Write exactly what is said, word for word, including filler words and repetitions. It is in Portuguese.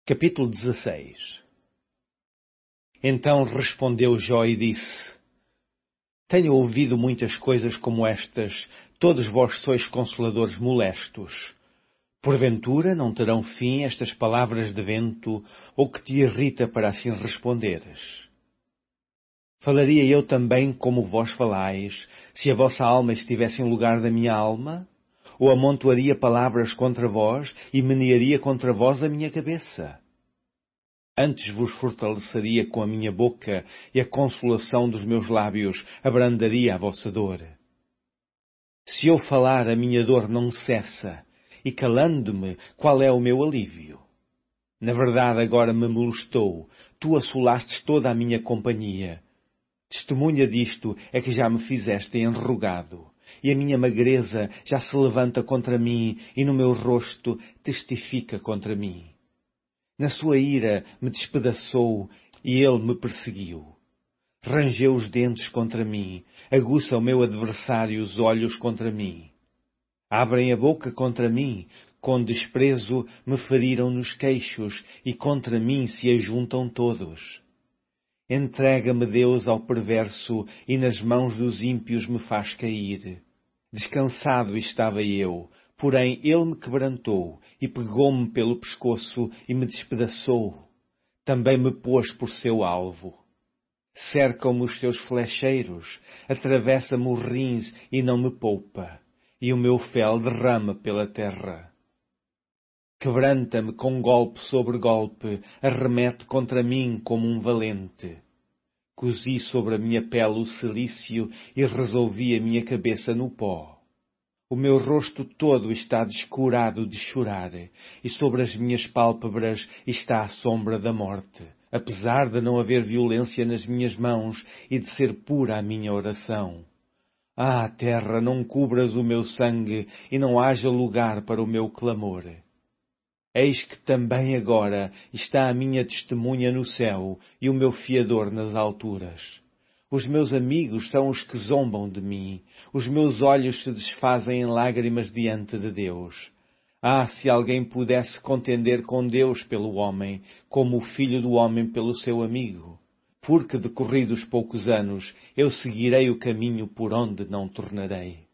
Capítulo dezesseis. Então respondeu Jó e disse: Tenho ouvido muitas coisas como estas, todos vós sois consoladores molestos. Porventura não terão fim estas palavras de vento, ou que te irrita para assim responderes? Falaria eu também como vós falais, se a vossa alma estivesse em lugar da minha alma? Ou amontoaria palavras contra vós e menearia contra vós a minha cabeça? Antes vos fortaleceria com a minha boca e a consolação dos meus lábios abrandaria a vossa dor. Se eu falar, a minha dor não cessa, e calando-me, qual é o meu alívio? Na verdade agora me molestou, tu assolastes toda a minha companhia. Testemunha disto é que já me fizeste enrugado, e a minha magreza já se levanta contra mim, e no meu rosto testifica contra mim. Na sua ira me despedaçou, e ele me perseguiu. Rangeu os dentes contra mim, aguça o meu adversário os olhos contra mim. Abrem a boca contra mim, com desprezo me feriram nos queixos, e contra mim se ajuntam todos. Entrega-me Deus ao perverso, e nas mãos dos ímpios me faz cair. Descansado estava eu, porém ele me quebrantou, e pegou-me pelo pescoço, e me despedaçou. Também me pôs por seu alvo. Cercam-me os seus flecheiros, atravessa-me os rins, e não me poupa, e o meu fel derrama pela terra. Quebranta-me com golpe sobre golpe, arremete contra mim como um valente. Cozi sobre a minha pele o cilício e resolvi a minha cabeça no pó. O meu rosto todo está descurado de chorar, e sobre as minhas pálpebras está a sombra da morte, apesar de não haver violência nas minhas mãos e de ser pura a minha oração. Ah, terra, não cubras o meu sangue e não haja lugar para o meu clamor. Eis que também agora está a minha testemunha no céu e o meu fiador nas alturas. Os meus amigos são os que zombam de mim. Os meus olhos se desfazem em lágrimas diante de Deus. Ah, se alguém pudesse contender com Deus pelo homem, como o filho do homem pelo seu amigo. Porque, decorridos poucos anos, eu seguirei o caminho por onde não tornarei.